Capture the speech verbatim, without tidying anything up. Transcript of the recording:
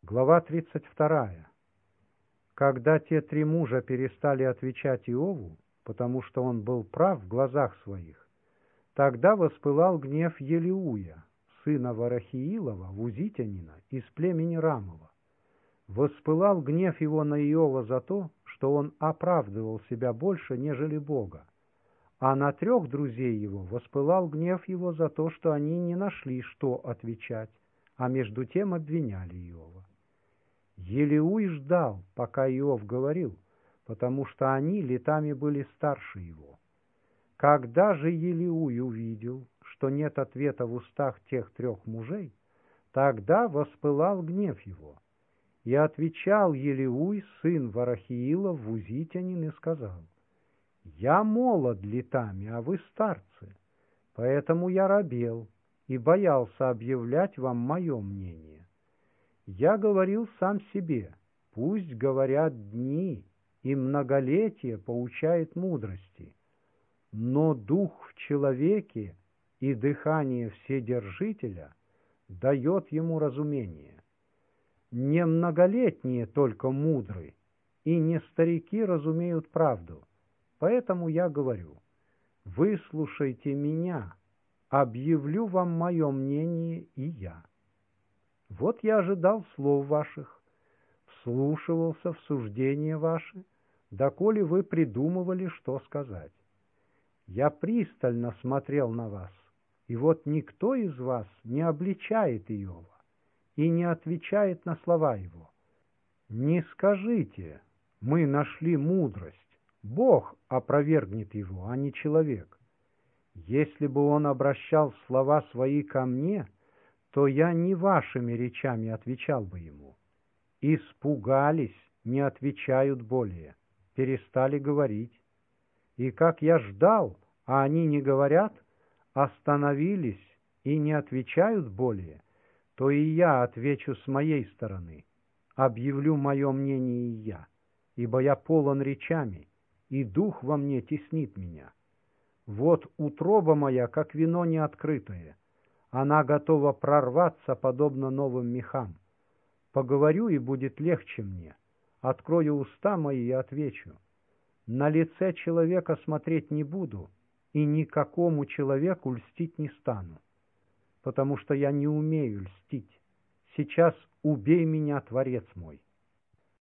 Глава тридцать вторая. Когда те три мужа перестали отвечать Иову, потому что он был прав в глазах своих, тогда воспылал гнев Елиуя, сына Варахиилова, Узитянина, из племени Рамова. Воспылал гнев его на Иова за то, что он оправдывал себя больше, нежели Бога, а на трех друзей его воспылал гнев его за то, что они не нашли, что отвечать, а между тем обвиняли Иова. Елиуй ждал, пока Иов говорил, потому что они летами были старше его. Когда же Елиуй увидел, что нет ответа в устах тех трех мужей, тогда воспылал гнев его. И отвечал Елиуй, сын Варахиилов, Узитянин, и сказал: «Я молод летами, а вы старцы, поэтому я робел и боялся объявлять вам мое мнение. Я говорил сам себе: пусть говорят дни, и многолетие поучает мудрости, но дух в человеке и дыхание Вседержителя дает ему разумение. Не многолетние только мудры, и не старики разумеют правду. Поэтому я говорю: выслушайте меня, объявлю вам мое мнение и я. Вот я ожидал слов ваших, вслушивался в суждения ваши, доколе вы придумывали, что сказать. Я пристально смотрел на вас, и вот никто из вас не обличает Иова и не отвечает на слова его. Не скажите: мы нашли мудрость, Бог опровергнет его, а не человек. Если бы он обращал слова свои ко мне, то я не вашими речами отвечал бы ему. Испугались, не отвечают более, перестали говорить. И как я ждал, а они не говорят, остановились и не отвечают более, то и я отвечу с моей стороны, объявлю мое мнение и я, ибо я полон речами, и дух во мне теснит меня. Вот утроба моя, как вино неоткрытое, она готова прорваться, подобно новым мехам. Поговорю, и будет легче мне. Открою уста мои и отвечу. На лице человека смотреть не буду, и никакому человеку льстить не стану, потому что я не умею льстить. Сейчас убей меня, Творец мой.